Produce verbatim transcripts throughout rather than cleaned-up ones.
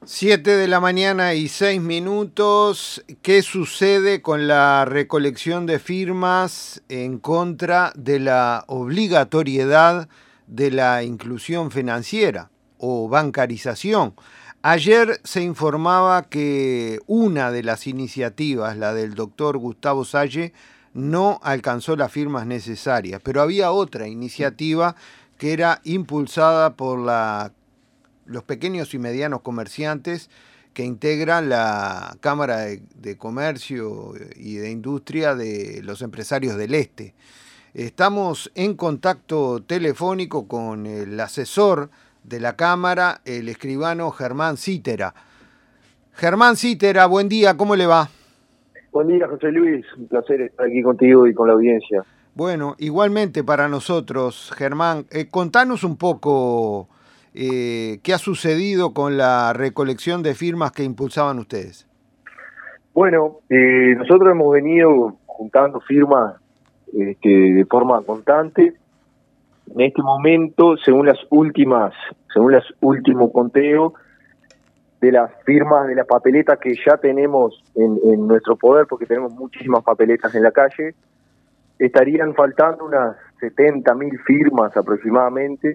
Siete de la mañana y seis minutos. ¿Qué sucede con la recolección de firmas en contra de la obligatoriedad de la inclusión financiera o bancarización? Ayer se informaba que una de las iniciativas, la del doctor Gustavo Salle, no alcanzó las firmas necesarias, pero había otra iniciativa que era impulsada por la los pequeños y medianos comerciantes que integran la Cámara de, de Comercio y de Industria de los Empresarios del Este. Estamos en contacto telefónico con el asesor de la Cámara, el escribano Germán Cítera. Germán Cítera, buen día, ¿cómo le va? Buen día, José Luis, un placer estar aquí contigo y con la audiencia. Bueno, igualmente para nosotros, Germán, eh, contanos un poco eh, qué ha sucedido con la recolección de firmas que impulsaban ustedes. Bueno, eh, nosotros hemos venido juntando firmas este, de forma constante. En este momento, según las últimas, según los últimos conteos de las firmas de las papeletas que ya tenemos en, en nuestro poder, porque tenemos muchísimas papeletas en la calle, estarían faltando unas setenta mil firmas aproximadamente.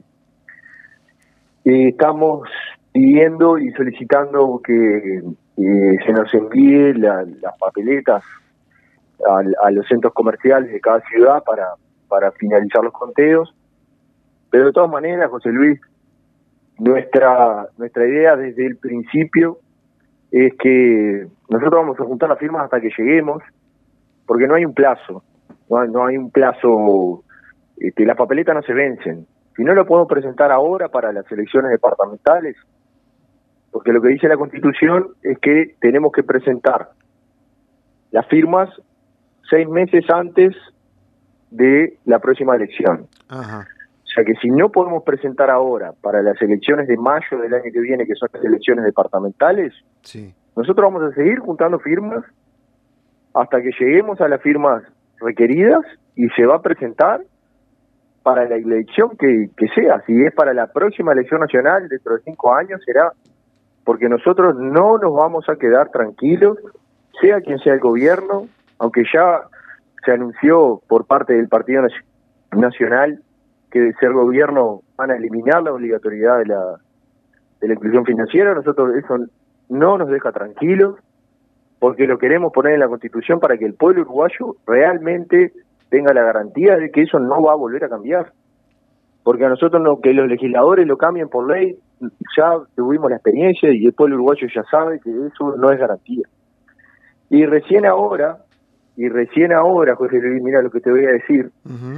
Eh, estamos pidiendo y solicitando que eh, se nos envíe la, las papeletas a, a los centros comerciales de cada ciudad para, para finalizar los conteos. Pero de todas maneras, José Luis, nuestra, nuestra idea desde el principio es que nosotros vamos a juntar las firmas hasta que lleguemos, porque no hay un plazo, no hay, no hay un plazo, este, las papeletas no se vencen. Si no lo podemos presentar ahora para las elecciones departamentales, porque lo que dice la Constitución es que tenemos que presentar las firmas seis meses antes de la próxima elección. Ajá. O sea que si no podemos presentar ahora para las elecciones de mayo del año que viene, que son las elecciones departamentales, sí, nosotros vamos a seguir juntando firmas hasta que lleguemos a las firmas requeridas y se va a presentar para la elección que, que sea. Si es para la próxima elección nacional dentro de cinco años, será, porque nosotros no nos vamos a quedar tranquilos, sea quien sea el gobierno, aunque ya se anunció por parte del Partido Nacional que de ser gobierno van a eliminar la obligatoriedad de la, de la inclusión financiera. Nosotros eso no nos deja tranquilos, porque lo queremos poner en la Constitución para que el pueblo uruguayo realmente tenga la garantía de que eso no va a volver a cambiar. Porque a nosotros no, que los legisladores lo cambien por ley, ya tuvimos la experiencia y el pueblo uruguayo ya sabe que eso no es garantía. Y recién ahora, y recién ahora, José Luis, mira lo que te voy a decir, uh-huh.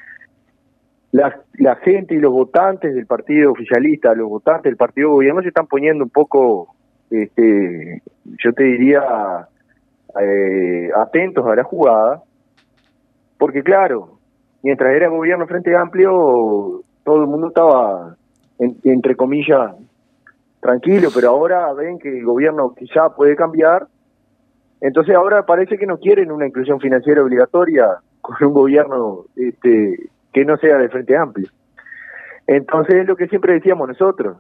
la, la gente y los votantes del partido oficialista, los votantes del partido gobierno se están poniendo un poco, este, yo te diría, eh, atentos a la jugada, porque claro, mientras era gobierno Frente Amplio, todo el mundo estaba, en, entre comillas, tranquilo, pero ahora ven que el gobierno quizá puede cambiar, entonces ahora parece que no quieren una inclusión financiera obligatoria con un gobierno este, que no sea de Frente Amplio. Entonces es lo que siempre decíamos nosotros,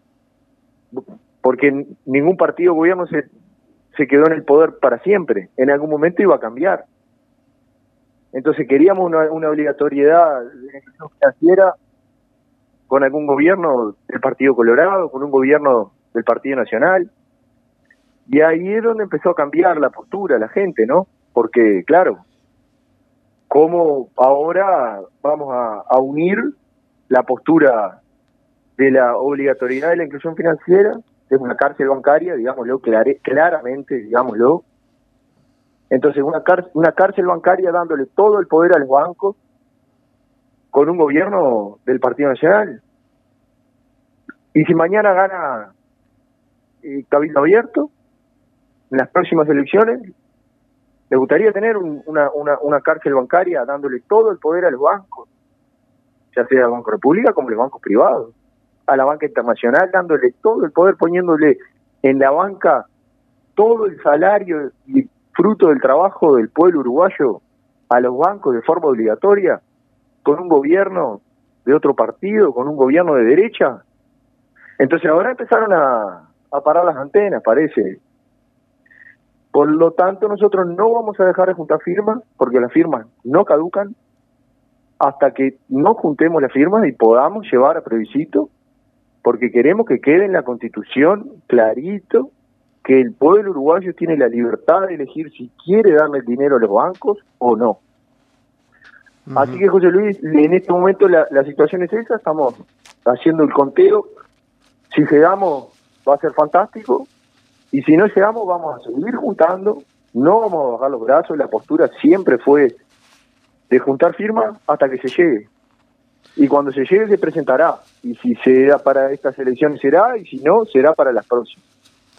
porque ningún partido gobierno se, se quedó en el poder para siempre, en algún momento iba a cambiar. Entonces queríamos una, una obligatoriedad de la inclusión financiera con algún gobierno del Partido Colorado, con un gobierno del Partido Nacional, y ahí es donde empezó a cambiar la postura la gente, ¿no? Porque, claro, ¿cómo ahora vamos a, a unir la postura de la obligatoriedad de la inclusión financiera, de una cárcel bancaria, digámoslo clar- claramente, digámoslo? Entonces, una, car- una cárcel bancaria dándole todo el poder a los bancos con un gobierno del Partido Nacional. Y si mañana gana eh, Cabildo Abierto, en las próximas elecciones, ¿le gustaría tener un, una, una, una cárcel bancaria dándole todo el poder a los bancos? Ya sea al Banco República como los bancos privados. A la banca internacional dándole todo el poder, poniéndole en la banca todo el salario y fruto del trabajo del pueblo uruguayo a los bancos de forma obligatoria, con un gobierno de otro partido, con un gobierno de derecha. Entonces ahora empezaron a, a parar las antenas, parece. Por lo tanto, nosotros no vamos a dejar de juntar firmas, porque las firmas no caducan, hasta que no juntemos las firmas y podamos llevar a plebiscito, porque queremos que quede en la Constitución clarito que el pueblo uruguayo tiene la libertad de elegir si quiere darle el dinero a los bancos o no. Uh-huh. Así que, José Luis, en este momento la, la situación es esa, estamos haciendo el conteo. Si llegamos va a ser fantástico, y si no llegamos vamos a seguir juntando, no vamos a bajar los brazos. La postura siempre fue de juntar firmas hasta que se llegue, y cuando se llegue se presentará, y si será para estas elecciones será, y si no, será para las próximas.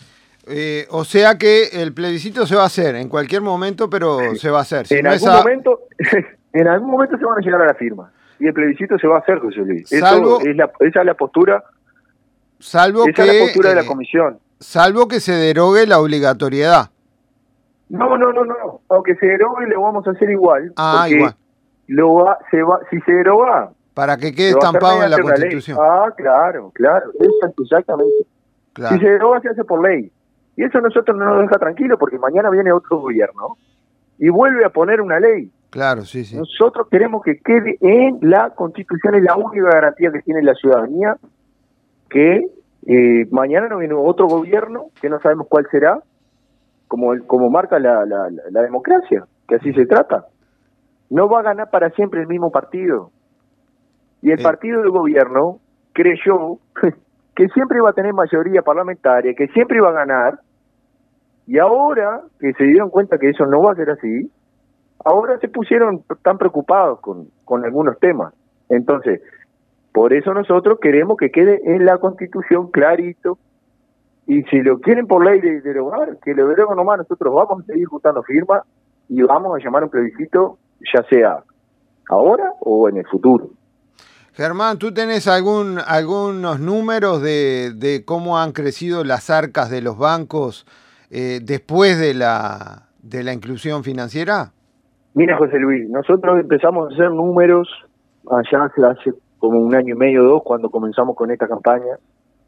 Eh, o sea que el plebiscito se va a hacer en cualquier momento, pero se va a hacer. Si en, no algún esa... momento, en algún momento se van a llegar a la firma, y el plebiscito se va a hacer, José Luis. Salvo, Eso es la, esa es la postura, salvo esa que, es la postura eh, de la comisión. Salvo que se derogue la obligatoriedad. No, no, no, no. Aunque se derogue, lo vamos a hacer igual. Ah, porque igual. Lo va, se va, si se deroga... Para que quede estampado en la Constitución. Ah, claro, claro. Exactamente. Claro. Si se deroga, se hace por ley. Y eso a nosotros no nos deja tranquilos, porque mañana viene otro gobierno y vuelve a poner una ley. Claro, sí, sí. Nosotros queremos que quede en la Constitución, es la única garantía que tiene la ciudadanía, que eh, mañana no viene otro gobierno, que no sabemos cuál será, como el, como marca la, la, la, la democracia, que así se trata. No va a ganar para siempre el mismo partido. Y el eh. partido del gobierno creyó que siempre iba a tener mayoría parlamentaria, que siempre iba a ganar, y ahora que se dieron cuenta que eso no va a ser así, ahora se pusieron tan preocupados con, con algunos temas. Entonces, por eso nosotros queremos que quede en la Constitución clarito, y si lo quieren por ley de derogar, que lo deroguen nomás. Nosotros vamos a seguir juntando firmas y vamos a llamar un plebiscito, ya sea ahora o en el futuro. Germán, ¿tú tenés algún algunos números de, de cómo han crecido las arcas de los bancos eh, después de la de la inclusión financiera? Mira, José Luis, nosotros empezamos a hacer números allá hace, hace como un año y medio o dos, cuando comenzamos con esta campaña,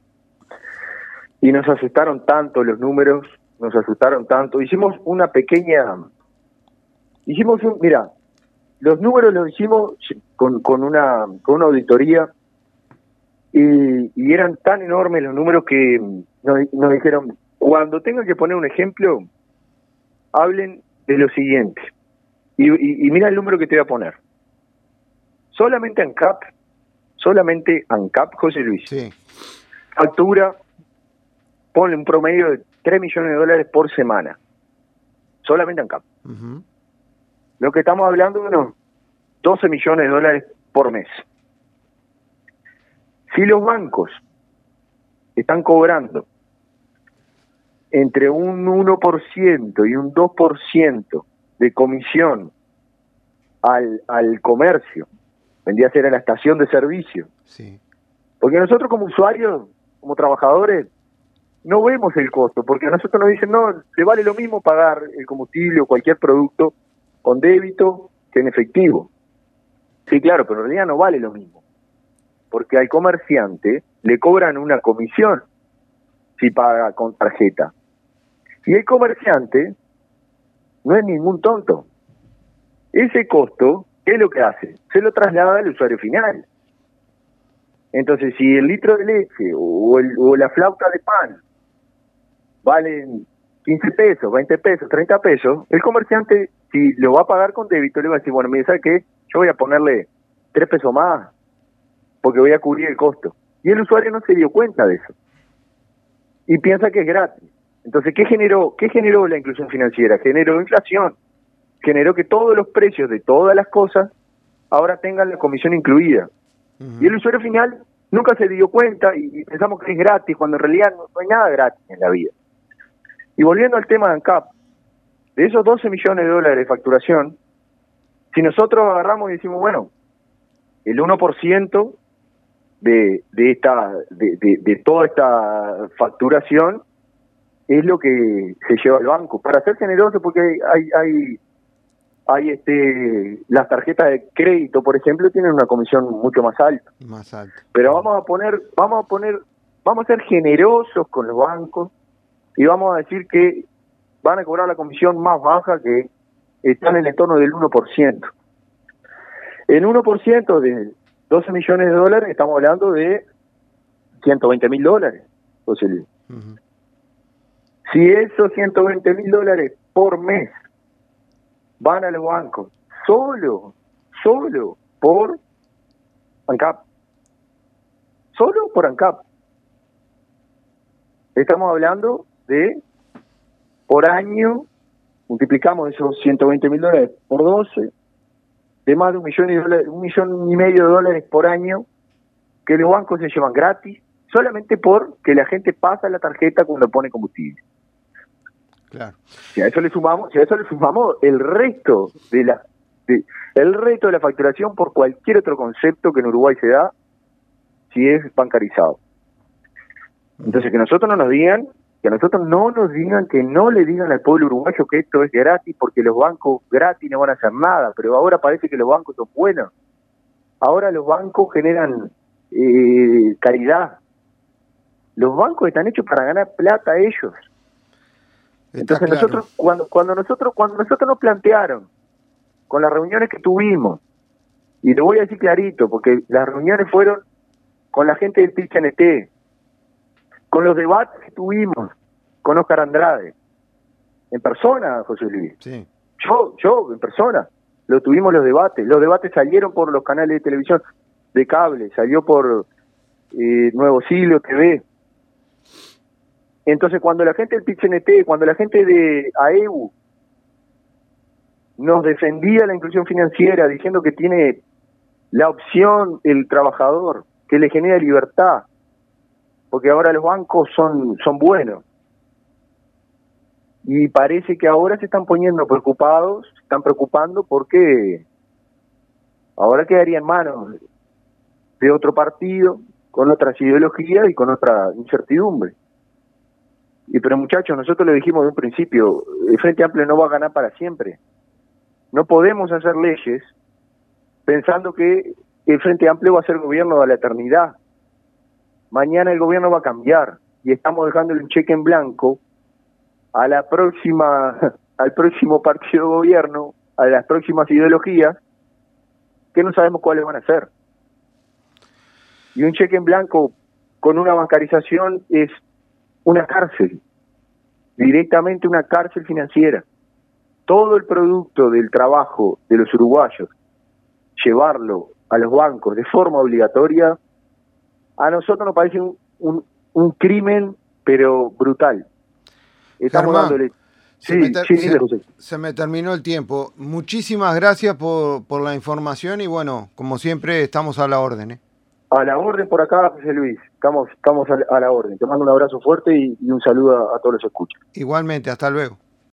y nos asustaron tanto los números, nos asustaron tanto. Hicimos una pequeña, hicimos un, mira, los números los hicimos con, con una con una auditoría, y, y eran tan enormes los números que nos, nos dijeron, cuando tengan que poner un ejemplo, hablen de lo siguiente. Y, y, y mira el número que te voy a poner. Solamente ANCAP, solamente ANCAP, José Luis, sí, factura, ponle un promedio de tres millones de dólares por semana. Solamente ANCAP. Uh-huh. Lo que estamos hablando de unos doce millones de dólares por mes. Si los bancos están cobrando entre un uno por ciento y un dos por ciento de comisión al, al comercio, vendría a ser a la estación de servicio. Sí. Porque nosotros como usuarios, como trabajadores, no vemos el costo, porque a nosotros nos dicen, no, le vale lo mismo pagar el combustible o cualquier producto con débito que en efectivo. Sí, claro, pero en realidad no vale lo mismo, porque al comerciante le cobran una comisión si paga con tarjeta. Y el comerciante no es ningún tonto. Ese costo, ¿qué es lo que hace? Se lo traslada al usuario final. Entonces, si el litro de leche o, el, o la flauta de pan valen quince pesos, veinte pesos, treinta pesos, el comerciante, si lo va a pagar con débito, le va a decir, bueno, mire, ¿sabe qué? Yo voy a ponerle tres pesos más, porque voy a cubrir el costo. Y el usuario no se dio cuenta de eso. Y piensa que es gratis. Entonces, ¿qué generó, qué generó la inclusión financiera? Generó inflación. Generó que todos los precios de todas las cosas ahora tengan la comisión incluida. Uh-huh. Y el usuario final nunca se dio cuenta y pensamos que es gratis, cuando en realidad no, no hay nada gratis en la vida. Y volviendo al tema de ANCAP, de esos doce millones de dólares de facturación, si nosotros agarramos y decimos, bueno, el uno por ciento de, de, esta, de, de, de toda esta facturación es lo que se lleva al banco. Para ser generoso, porque hay, hay, hay este, las tarjetas de crédito, por ejemplo, tienen una comisión mucho más alta. Más alta. Pero vamos a poner, vamos a poner, vamos a ser generosos con los bancos y vamos a decir que van a cobrar la comisión más baja, que está en el entorno del uno por ciento. En uno por ciento de doce millones de dólares estamos hablando de ciento veinte mil dólares, José Luis. Uh-huh. Si esos ciento veinte mil dólares por mes van a los bancos, solo, solo por ANCAP, solo por ANCAP, estamos hablando de, por año, multiplicamos esos ciento veinte mil dólares por doce, de más de un millón, y dólares, un millón y medio de dólares por año que los bancos se llevan gratis, solamente porque la gente pasa la tarjeta cuando pone combustible. Claro. Si a eso le sumamos, si a eso le sumamos el resto de la, de, el resto de la facturación por cualquier otro concepto que en Uruguay se da, si es bancarizado. Entonces, que nosotros no nos digan, que a nosotros no nos digan, que no le digan al pueblo uruguayo que esto es gratis, porque los bancos gratis no van a hacer nada, pero ahora parece que los bancos son buenos. Ahora los bancos generan eh, caridad. Los bancos están hechos para ganar plata a ellos. Está Entonces claro. nosotros, cuando, cuando nosotros, cuando nosotros nos plantearon, con las reuniones que tuvimos, y lo voy a decir clarito, porque las reuniones fueron con la gente del P I C N T, con los debates que tuvimos con Oscar Andrade, en persona, José Luis. Sí. Yo, yo, en persona, lo tuvimos los debates. Los debates salieron por los canales de televisión de cable, salió por eh, Nuevo Siglo T V. Entonces, cuando la gente del P I C N T, cuando la gente de A E U nos defendía la inclusión financiera, diciendo que tiene la opción el trabajador, que le genera libertad, porque ahora los bancos son, son buenos. Y parece que ahora se están poniendo preocupados, se están preocupando porque ahora quedaría en manos de otro partido, con otras ideologías y con otra incertidumbre. Y pero muchachos, nosotros le dijimos de un principio, el Frente Amplio no va a ganar para siempre. No podemos hacer leyes pensando que el Frente Amplio va a ser gobierno de la eternidad. Mañana el gobierno va a cambiar y estamos dejándole un cheque en blanco a la próxima, al próximo partido de gobierno, a las próximas ideologías, que no sabemos cuáles van a ser. Y un cheque en blanco con una bancarización es una cárcel, directamente una cárcel financiera. Todo el producto del trabajo de los uruguayos, llevarlo a los bancos de forma obligatoria, a nosotros nos parece un, un, un crimen, pero brutal. Estamos Germán, dándole... Se, sí, me ter... sí, se, se me terminó el tiempo. Muchísimas gracias por, por la información y bueno, como siempre, estamos a la orden. ¿eh? A la orden por acá, José Luis. Estamos, estamos a la orden. Te mando un abrazo fuerte y, y un saludo a, a todos los que escuchan. Igualmente, hasta luego.